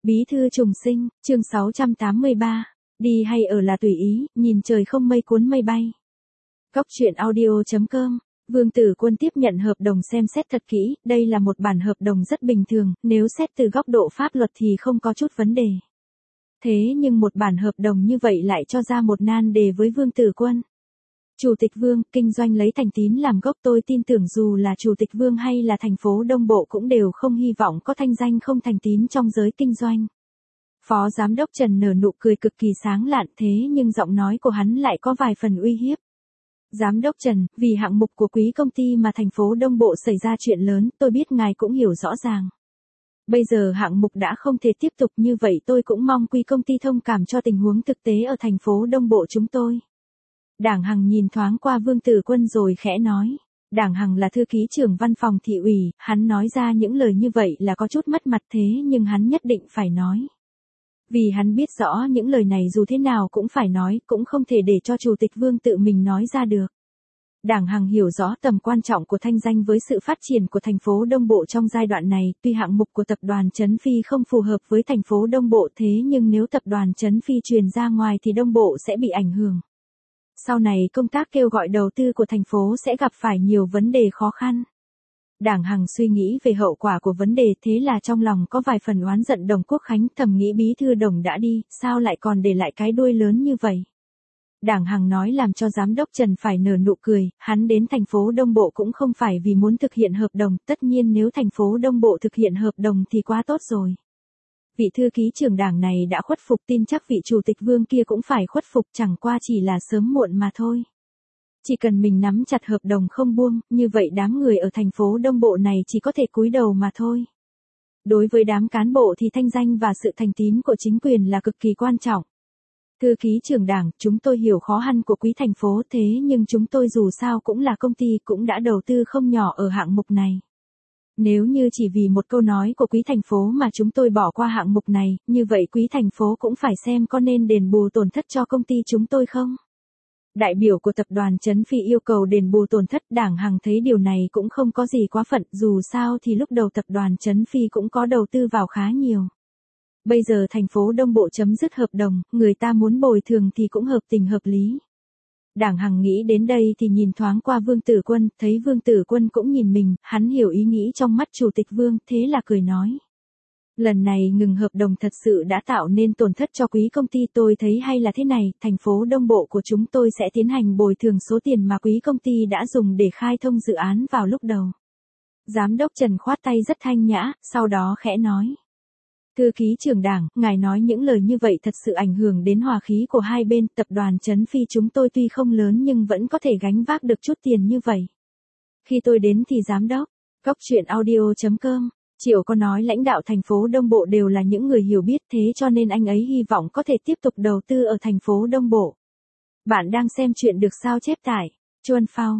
Bí thư trùng sinh, chương 683. Đi hay ở là tùy ý, nhìn trời không mây cuốn mây bay. Góc truyện audio.com. Vương Tử Quân tiếp nhận hợp đồng xem xét thật kỹ, đây là một bản hợp đồng rất bình thường, nếu xét từ góc độ pháp luật thì không có chút vấn đề. Thế nhưng một bản hợp đồng như vậy lại cho ra một nan đề với Vương Tử Quân. Chủ tịch Vương, kinh doanh lấy thành tín làm gốc, tôi tin tưởng dù là Chủ tịch Vương hay là thành phố Đông Bộ cũng đều không hy vọng có thanh danh không thành tín trong giới kinh doanh. Phó Giám đốc Trần nở nụ cười cực kỳ sáng lạn, thế nhưng giọng nói của hắn lại có vài phần uy hiếp. Giám đốc Trần, vì hạng mục của quý công ty mà thành phố Đông Bộ xảy ra chuyện lớn, tôi biết ngài cũng hiểu rõ ràng. Bây giờ hạng mục đã không thể tiếp tục như vậy, tôi cũng mong quý công ty thông cảm cho tình huống thực tế ở thành phố Đông Bộ chúng tôi. Đảng Hằng nhìn thoáng qua Vương Tử Quân rồi khẽ nói. Đảng Hằng là thư ký trưởng văn phòng thị ủy, hắn nói ra những lời như vậy là có chút mất mặt, thế nhưng hắn nhất định phải nói. Vì hắn biết rõ những lời này dù thế nào cũng phải nói, cũng không thể để cho Chủ tịch Vương tự mình nói ra được. Đảng Hằng hiểu rõ tầm quan trọng của thanh danh với sự phát triển của thành phố Đông Bộ trong giai đoạn này, tuy hạng mục của tập đoàn Trấn Phi không phù hợp với thành phố Đông Bộ, thế nhưng nếu tập đoàn Trấn Phi truyền ra ngoài thì Đông Bộ sẽ bị ảnh hưởng. Sau này công tác kêu gọi đầu tư của thành phố sẽ gặp phải nhiều vấn đề khó khăn. Đảng Hằng suy nghĩ về hậu quả của vấn đề, thế là trong lòng có vài phần oán giận Đồng Quốc Khánh, thầm nghĩ bí thư Đồng đã đi, sao lại còn để lại cái đuôi lớn như vậy. Đảng Hằng nói làm cho Giám đốc Trần phải nở nụ cười, hắn đến thành phố Đông Bộ cũng không phải vì muốn thực hiện hợp đồng, tất nhiên nếu thành phố Đông Bộ thực hiện hợp đồng thì quá tốt rồi. Vị thư ký trưởng Đảng này đã khuất phục, tin chắc vị Chủ tịch Vương kia cũng phải khuất phục, chẳng qua chỉ là sớm muộn mà thôi. Chỉ cần mình nắm chặt hợp đồng không buông, như vậy đám người ở thành phố Đông Bộ này chỉ có thể cúi đầu mà thôi. Đối với đám cán bộ thì thanh danh và sự thành tín của chính quyền là cực kỳ quan trọng. Thư ký trưởng Đảng, chúng tôi hiểu khó khăn của quý thành phố, thế nhưng chúng tôi dù sao cũng là công ty, cũng đã đầu tư không nhỏ ở hạng mục này. Nếu như chỉ vì một câu nói của quý thành phố mà chúng tôi bỏ qua hạng mục này, như vậy quý thành phố cũng phải xem có nên đền bù tổn thất cho công ty chúng tôi không? Đại biểu của tập đoàn Trấn Phi yêu cầu đền bù tổn thất, Đảng Hằng thấy điều này cũng không có gì quá phận, dù sao thì lúc đầu tập đoàn Trấn Phi cũng có đầu tư vào khá nhiều. Bây giờ thành phố Đông Bộ chấm dứt hợp đồng, người ta muốn bồi thường thì cũng hợp tình hợp lý. Đảng Hằng nghĩ đến đây thì nhìn thoáng qua Vương Tử Quân, thấy Vương Tử Quân cũng nhìn mình, hắn hiểu ý nghĩ trong mắt Chủ tịch Vương, thế là cười nói. Lần này ngừng hợp đồng thật sự đã tạo nên tổn thất cho quý công ty, tôi thấy hay là thế này, thành phố Đông Bộ của chúng tôi sẽ tiến hành bồi thường số tiền mà quý công ty đã dùng để khai thông dự án vào lúc đầu. Giám đốc Trần khoát tay rất thanh nhã, sau đó khẽ nói. Thư ký trưởng Đảng, ngài nói những lời như vậy thật sự ảnh hưởng đến hòa khí của hai bên, tập đoàn Trấn Phi chúng tôi tuy không lớn nhưng vẫn có thể gánh vác được chút tiền như vậy. Khi tôi đến thì giám đốc, góc truyện audio.com, Triệu có nói lãnh đạo thành phố Đông Bộ đều là những người hiểu biết, thế cho nên anh ấy hy vọng có thể tiếp tục đầu tư ở thành phố Đông Bộ. Bạn đang xem chuyện được sao chép tại Chuan Phao,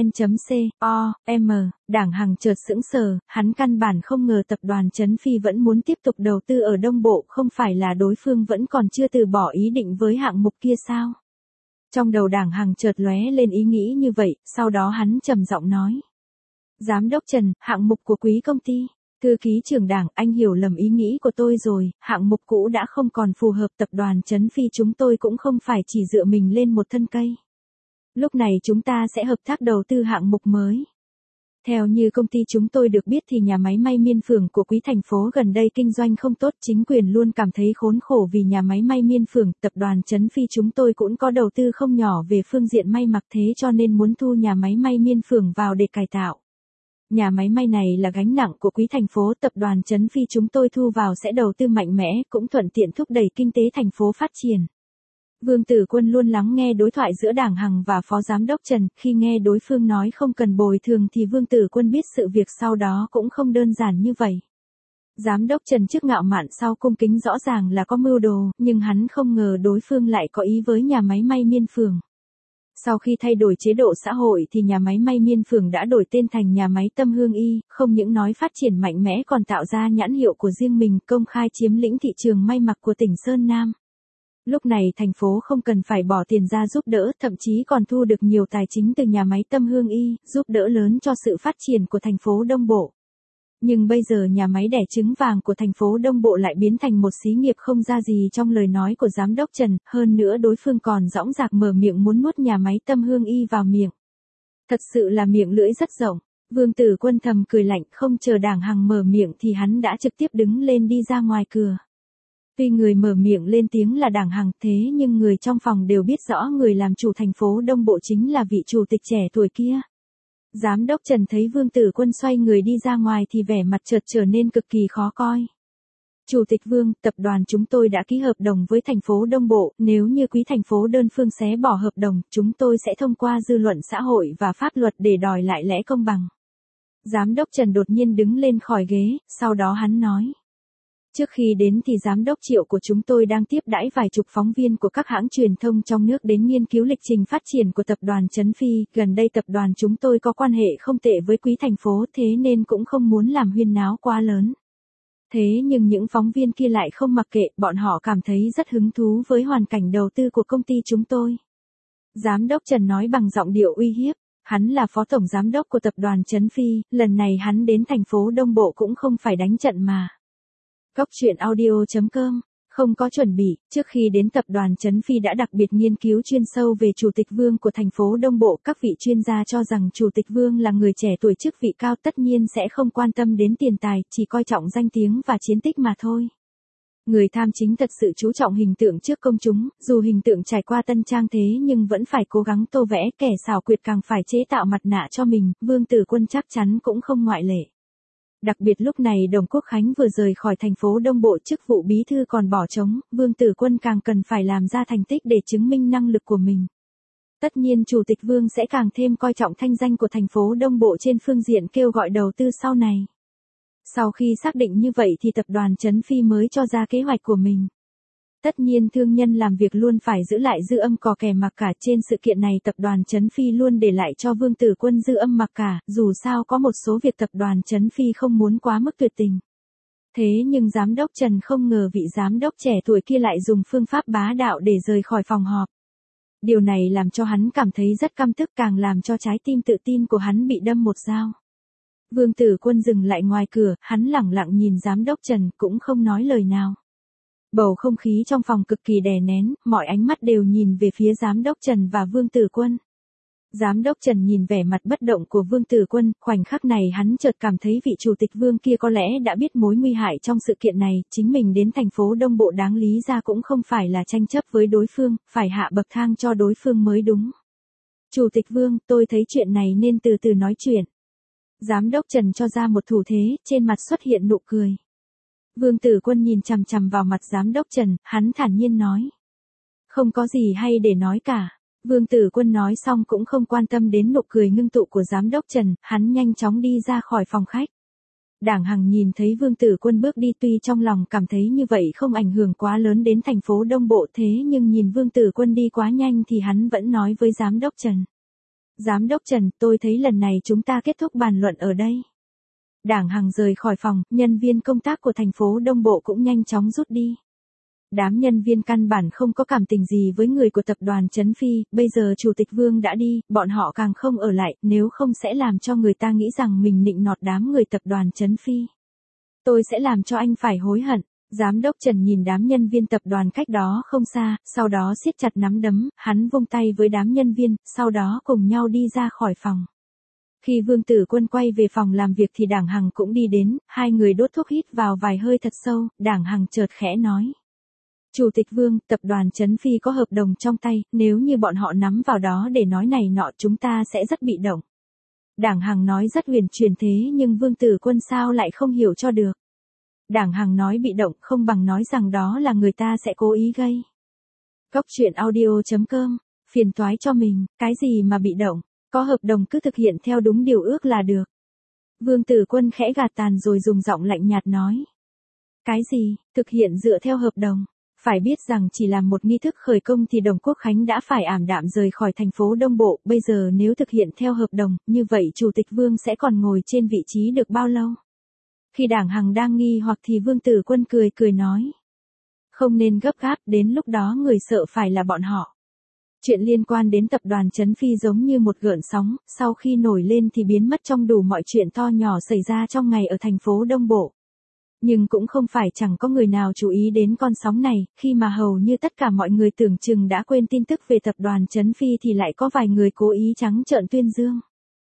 vn.com, Đảng Hằng chợt sững sờ, hắn căn bản không ngờ tập đoàn Trấn Phi vẫn muốn tiếp tục đầu tư ở Đông Bộ, không phải là đối phương vẫn còn chưa từ bỏ ý định với hạng mục kia sao? Trong đầu Đảng Hằng chợt lóe lên ý nghĩ như vậy, sau đó hắn trầm giọng nói. Giám đốc Trần, hạng mục của quý công ty. Thư ký trưởng Đảng, anh hiểu lầm ý nghĩ của tôi rồi, hạng mục cũ đã không còn phù hợp, tập đoàn Trấn Phi chúng tôi cũng không phải chỉ dựa mình lên một thân cây. Lúc này chúng ta sẽ hợp tác đầu tư hạng mục mới. Theo như công ty chúng tôi được biết thì nhà máy may Miên Phường của quý thành phố gần đây kinh doanh không tốt, chính quyền luôn cảm thấy khốn khổ vì nhà máy may Miên Phường, tập đoàn Trấn Phi chúng tôi cũng có đầu tư không nhỏ về phương diện may mặc, thế cho nên muốn thu nhà máy may Miên Phường vào để cải tạo. Nhà máy may này là gánh nặng của quý thành phố, tập đoàn Trấn Phi chúng tôi thu vào sẽ đầu tư mạnh mẽ, cũng thuận tiện thúc đẩy kinh tế thành phố phát triển. Vương Tử Quân luôn lắng nghe đối thoại giữa Đảng Hằng và Phó Giám đốc Trần, khi nghe đối phương nói không cần bồi thường thì Vương Tử Quân biết sự việc sau đó cũng không đơn giản như vậy. Giám đốc Trần trước ngạo mạn sau cung kính rõ ràng là có mưu đồ, nhưng hắn không ngờ đối phương lại có ý với nhà máy may Miên Phường. Sau khi thay đổi chế độ xã hội thì nhà máy may Miên Phường đã đổi tên thành nhà máy Tâm Hương Y, không những nói phát triển mạnh mẽ còn tạo ra nhãn hiệu của riêng mình, công khai chiếm lĩnh thị trường may mặc của tỉnh Sơn Nam. Lúc này thành phố không cần phải bỏ tiền ra giúp đỡ, thậm chí còn thu được nhiều tài chính từ nhà máy Tâm Hương Y, giúp đỡ lớn cho sự phát triển của thành phố Đông Bộ. Nhưng bây giờ nhà máy đẻ trứng vàng của thành phố Đông Bộ lại biến thành một xí nghiệp không ra gì trong lời nói của giám đốc Trần, hơn nữa đối phương còn dõng dạc mở miệng muốn nuốt nhà máy Tâm Hương Y vào miệng. Thật sự là miệng lưỡi rất rộng. Vương Tử Quân thầm cười lạnh, không chờ Đảng Hằng mở miệng thì hắn đã trực tiếp đứng lên đi ra ngoài cửa. Tuy người mở miệng lên tiếng là Đảng Hằng, thế nhưng người trong phòng đều biết rõ người làm chủ thành phố Đông Bộ chính là vị chủ tịch trẻ tuổi kia. Giám đốc Trần thấy Vương Tử Quân xoay người đi ra ngoài thì vẻ mặt chợt trở nên cực kỳ khó coi. Chủ tịch Vương, tập đoàn chúng tôi đã ký hợp đồng với thành phố Đông Bộ, nếu như quý thành phố đơn phương xé bỏ hợp đồng, chúng tôi sẽ thông qua dư luận xã hội và pháp luật để đòi lại lẽ công bằng. Giám đốc Trần đột nhiên đứng lên khỏi ghế, sau đó hắn nói. Trước khi đến thì giám đốc Triệu của chúng tôi đang tiếp đãi vài chục phóng viên của các hãng truyền thông trong nước đến nghiên cứu lịch trình phát triển của tập đoàn Trấn Phi, gần đây tập đoàn chúng tôi có quan hệ không tệ với quý thành phố thế nên cũng không muốn làm huyên náo quá lớn. Thế nhưng những phóng viên kia lại không mặc kệ, bọn họ cảm thấy rất hứng thú với hoàn cảnh đầu tư của công ty chúng tôi. Giám đốc Trần nói bằng giọng điệu uy hiếp. Hắn là phó tổng giám đốc của tập đoàn Trấn Phi, lần này hắn đến thành phố Đông Bộ cũng không phải đánh trận mà. Cốc truyện audio.com, không có chuẩn bị, trước khi đến tập đoàn Trấn Phi đã đặc biệt nghiên cứu chuyên sâu về Chủ tịch Vương của thành phố Đông Bộ. Các vị chuyên gia cho rằng Chủ tịch Vương là người trẻ tuổi chức vị cao tất nhiên sẽ không quan tâm đến tiền tài, chỉ coi trọng danh tiếng và chiến tích mà thôi. Người tham chính thật sự chú trọng hình tượng trước công chúng, dù hình tượng trải qua tân trang thế nhưng vẫn phải cố gắng tô vẽ, kẻ xảo quyệt càng phải chế tạo mặt nạ cho mình, Vương Tử Quân chắc chắn cũng không ngoại lệ. Đặc biệt lúc này Đồng Quốc Khánh vừa rời khỏi thành phố Đông Bộ, chức vụ bí thư còn bỏ trống, Vương Tử Quân càng cần phải làm ra thành tích để chứng minh năng lực của mình. Tất nhiên Chủ tịch Vương sẽ càng thêm coi trọng thanh danh của thành phố Đông Bộ trên phương diện kêu gọi đầu tư sau này. Sau khi xác định như vậy thì tập đoàn Trấn Phi mới cho ra kế hoạch của mình. Tất nhiên thương nhân làm việc luôn phải giữ lại dư âm cò kè mặc cả, trên sự kiện này tập đoàn Trấn Phi luôn để lại cho Vương Tử Quân dư âm mặc cả, dù sao có một số việc tập đoàn Trấn Phi không muốn quá mức tuyệt tình. Thế nhưng giám đốc Trần không ngờ vị giám đốc trẻ tuổi kia lại dùng phương pháp bá đạo để rời khỏi phòng họp. Điều này làm cho hắn cảm thấy rất căm tức, càng làm cho trái tim tự tin của hắn bị đâm một dao. Vương Tử Quân dừng lại ngoài cửa, hắn lẳng lặng nhìn giám đốc Trần cũng không nói lời nào. Bầu không khí trong phòng cực kỳ đè nén, mọi ánh mắt đều nhìn về phía giám đốc Trần và Vương Tử Quân. Giám đốc Trần nhìn vẻ mặt bất động của Vương Tử Quân, khoảnh khắc này hắn chợt cảm thấy vị chủ tịch Vương kia có lẽ đã biết mối nguy hại trong sự kiện này, chính mình đến thành phố Đông Bộ đáng lý ra cũng không phải là tranh chấp với đối phương, phải hạ bậc thang cho đối phương mới đúng. Chủ tịch Vương, tôi thấy chuyện này nên từ từ nói chuyện. Giám đốc Trần cho ra một thủ thế, trên mặt xuất hiện nụ cười. Vương Tử Quân nhìn chằm chằm vào mặt giám đốc Trần, hắn thản nhiên nói. Không có gì hay để nói cả. Vương Tử Quân nói xong cũng không quan tâm đến nụ cười ngưng tụ của giám đốc Trần, hắn nhanh chóng đi ra khỏi phòng khách. Đảng Hằng nhìn thấy Vương Tử Quân bước đi, tuy trong lòng cảm thấy như vậy không ảnh hưởng quá lớn đến thành phố Đông Bộ, thế nhưng nhìn Vương Tử Quân đi quá nhanh thì hắn vẫn nói với giám đốc Trần. Giám đốc Trần, tôi thấy lần này chúng ta kết thúc bàn luận ở đây. Đảng Hằng rời khỏi phòng, nhân viên công tác của thành phố Đông Bộ cũng nhanh chóng rút đi. Đám nhân viên căn bản không có cảm tình gì với người của tập đoàn Trấn Phi, bây giờ Chủ tịch Vương đã đi, bọn họ càng không ở lại, nếu không sẽ làm cho người ta nghĩ rằng mình nịnh nọt đám người tập đoàn Trấn Phi. Tôi sẽ làm cho anh phải hối hận. Giám đốc Trần nhìn đám nhân viên tập đoàn cách đó không xa, sau đó siết chặt nắm đấm, hắn vung tay với đám nhân viên, sau đó cùng nhau đi ra khỏi phòng. Khi Vương Tử Quân quay về phòng làm việc thì Đảng Hằng cũng đi đến, hai người đốt thuốc hít vào vài hơi thật sâu, Đảng Hằng chợt khẽ nói. Chủ tịch Vương, tập đoàn Trấn Phi có hợp đồng trong tay, nếu như bọn họ nắm vào đó để nói này nọ chúng ta sẽ rất bị động. Đảng Hằng nói rất huyền chuyển thế nhưng Vương Tử Quân sao lại không hiểu cho được. Đảng Hằng nói bị động không bằng nói rằng đó là người ta sẽ cố ý gây. Cốc truyện audio.com, phiền toái cho mình, cái gì mà bị động, có hợp đồng cứ thực hiện theo đúng điều ước là được. Vương Tử Quân khẽ gạt tàn rồi dùng giọng lạnh nhạt nói. Cái gì, thực hiện dựa theo hợp đồng? Phải biết rằng chỉ làm một nghi thức khởi công thì Đồng Quốc Khánh đã phải ảm đạm rời khỏi thành phố Đông Bộ, bây giờ nếu thực hiện theo hợp đồng, như vậy Chủ tịch Vương sẽ còn ngồi trên vị trí được bao lâu? Khi Đảng Hằng đang nghi hoặc thì Vương Tử Quân cười nói. Không nên gấp gáp, đến lúc đó người sợ phải là bọn họ. Chuyện liên quan đến tập đoàn Trấn Phi giống như một gợn sóng, sau khi nổi lên thì biến mất trong đủ mọi chuyện to nhỏ xảy ra trong ngày ở thành phố Đông Bộ. Nhưng cũng không phải chẳng có người nào chú ý đến con sóng này, khi mà hầu như tất cả mọi người tưởng chừng đã quên tin tức về tập đoàn Trấn Phi thì lại có vài người cố ý trắng trợn tuyên dương.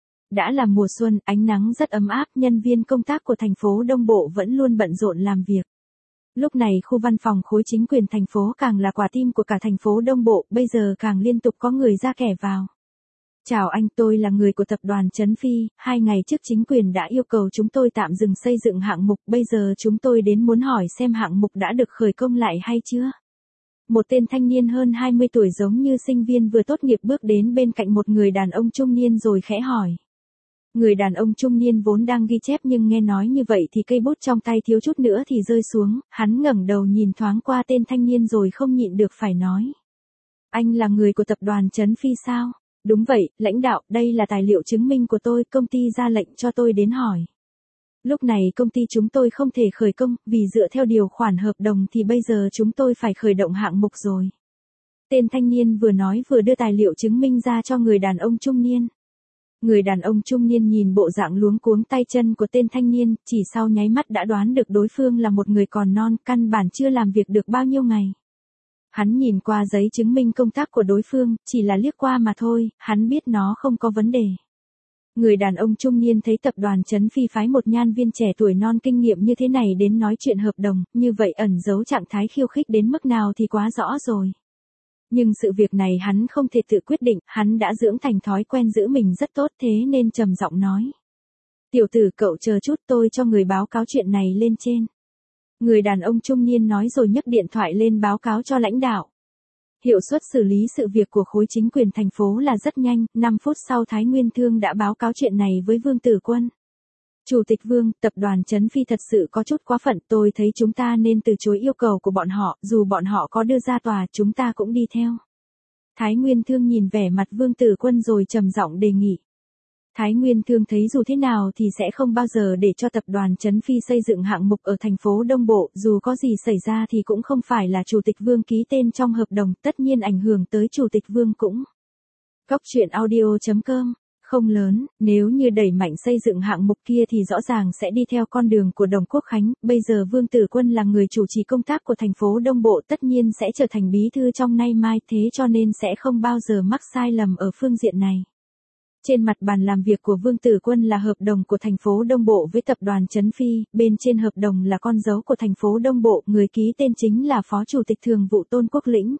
Đã là mùa xuân, ánh nắng rất ấm áp, nhân viên công tác của thành phố Đông Bộ vẫn luôn bận rộn làm việc. Lúc này khu văn phòng khối chính quyền thành phố càng là quả tim của cả thành phố Đông Bộ, bây giờ càng liên tục có người ra kẻ vào. Chào anh, tôi là người của tập đoàn Trấn Phi, 2 ngày trước chính quyền đã yêu cầu chúng tôi tạm dừng xây dựng hạng mục, bây giờ chúng tôi đến muốn hỏi xem hạng mục đã được khởi công lại hay chưa. Một tên thanh niên hơn 20 tuổi giống như sinh viên vừa tốt nghiệp bước đến bên cạnh một người đàn ông trung niên rồi khẽ hỏi. Người đàn ông trung niên vốn đang ghi chép nhưng nghe nói như vậy thì cây bút trong tay thiếu chút nữa thì rơi xuống, hắn ngẩng đầu nhìn thoáng qua tên thanh niên rồi không nhịn được phải nói. Anh là người của tập đoàn Trấn Phi sao? Đúng vậy, lãnh đạo, đây là tài liệu chứng minh của tôi, công ty ra lệnh cho tôi đến hỏi. Lúc này công ty chúng tôi không thể khởi công, vì dựa theo điều khoản hợp đồng thì bây giờ chúng tôi phải khởi động hạng mục rồi. Tên thanh niên vừa nói vừa đưa tài liệu chứng minh ra cho người đàn ông trung niên. Người đàn ông trung niên nhìn bộ dạng luống cuống tay chân của tên thanh niên, chỉ sau nháy mắt đã đoán được đối phương là một người còn non, căn bản chưa làm việc được bao nhiêu ngày. Hắn nhìn qua giấy chứng minh công tác của đối phương, chỉ là liếc qua mà thôi, hắn biết nó không có vấn đề. Người đàn ông trung niên thấy tập đoàn Trấn Phi phái một nhân viên trẻ tuổi non kinh nghiệm như thế này đến nói chuyện hợp đồng, như vậy ẩn giấu trạng thái khiêu khích đến mức nào thì quá rõ rồi. Nhưng sự việc này hắn không thể tự quyết định, hắn đã dưỡng thành thói quen giữ mình rất tốt thế nên trầm giọng nói. Tiểu tử cậu chờ chút tôi cho người báo cáo chuyện này lên trên. Người đàn ông trung niên nói rồi nhấc điện thoại lên báo cáo cho lãnh đạo. Hiệu suất xử lý sự việc của khối chính quyền thành phố là rất nhanh, 5 phút sau Thái Nguyên Thương đã báo cáo chuyện này với Vương Tử Quân. Chủ tịch Vương, tập đoàn Trấn Phi thật sự có chút quá phận, tôi thấy chúng ta nên từ chối yêu cầu của bọn họ, dù bọn họ có đưa ra tòa chúng ta cũng đi theo. Thái Nguyên Thương nhìn vẻ mặt Vương Tử Quân rồi trầm giọng đề nghị. Thái Nguyên Thương thấy dù thế nào thì sẽ không bao giờ để cho tập đoàn Trấn Phi xây dựng hạng mục ở thành phố Đông Bộ, dù có gì xảy ra thì cũng không phải là Chủ tịch Vương ký tên trong hợp đồng, tất nhiên ảnh hưởng tới Chủ tịch Vương cũng. Góc truyện audio.com. Không lớn, nếu như đẩy mạnh xây dựng hạng mục kia thì rõ ràng sẽ đi theo con đường của Đồng Quốc Khánh, bây giờ Vương Tử Quân là người chủ trì công tác của thành phố Đông Bộ tất nhiên sẽ trở thành bí thư trong nay mai, thế cho nên sẽ không bao giờ mắc sai lầm ở phương diện này. Trên mặt bàn làm việc của Vương Tử Quân là hợp đồng của thành phố Đông Bộ với tập đoàn Trấn Phi, bên trên hợp đồng là con dấu của thành phố Đông Bộ, người ký tên chính là Phó Chủ tịch Thường vụ Tôn Quốc Lĩnh.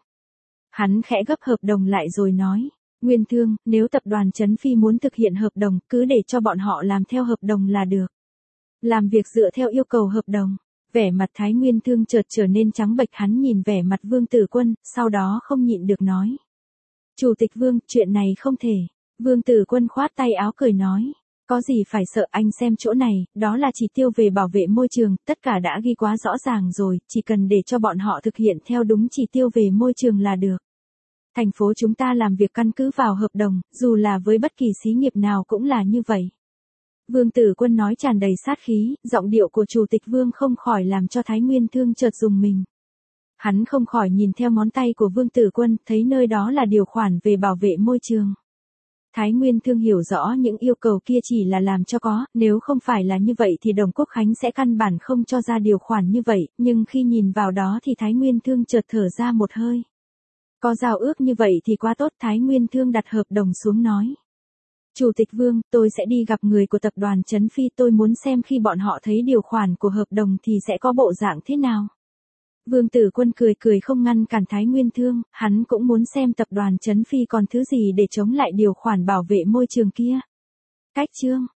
Hắn khẽ gấp hợp đồng lại rồi nói. Nguyên Thương, nếu tập đoàn Trấn Phi muốn thực hiện hợp đồng, cứ để cho bọn họ làm theo hợp đồng là được. Làm việc dựa theo yêu cầu hợp đồng. Vẻ mặt Thái Nguyên Thương chợt trở nên trắng bệch, hắn nhìn vẻ mặt Vương Tử Quân, sau đó không nhịn được nói. Chủ tịch Vương, chuyện này không thể. Vương Tử Quân khoát tay áo cười nói. Có gì phải sợ, anh xem chỗ này, đó là chỉ tiêu về bảo vệ môi trường, tất cả đã ghi quá rõ ràng rồi, chỉ cần để cho bọn họ thực hiện theo đúng chỉ tiêu về môi trường là được. Thành phố chúng ta làm việc căn cứ vào hợp đồng, dù là với bất kỳ xí nghiệp nào cũng là như vậy. Vương Tử Quân nói tràn đầy sát khí, giọng điệu của Chủ tịch Vương không khỏi làm cho Thái Nguyên Thương chợt rùng mình. Hắn không khỏi nhìn theo ngón tay của Vương Tử Quân, thấy nơi đó là điều khoản về bảo vệ môi trường. Thái Nguyên Thương hiểu rõ những yêu cầu kia chỉ là làm cho có, nếu không phải là như vậy thì Đồng Quốc Khánh sẽ căn bản không cho ra điều khoản như vậy, nhưng khi nhìn vào đó thì Thái Nguyên Thương chợt thở ra một hơi. Có giao ước như vậy thì quá tốt, Thái Nguyên Thương đặt hợp đồng xuống nói. Chủ tịch Vương, tôi sẽ đi gặp người của tập đoàn Trấn Phi, tôi muốn xem khi bọn họ thấy điều khoản của hợp đồng thì sẽ có bộ dạng thế nào. Vương Tử Quân cười cười không ngăn cản Thái Nguyên Thương, hắn cũng muốn xem tập đoàn Trấn Phi còn thứ gì để chống lại điều khoản bảo vệ môi trường kia. Cách chương.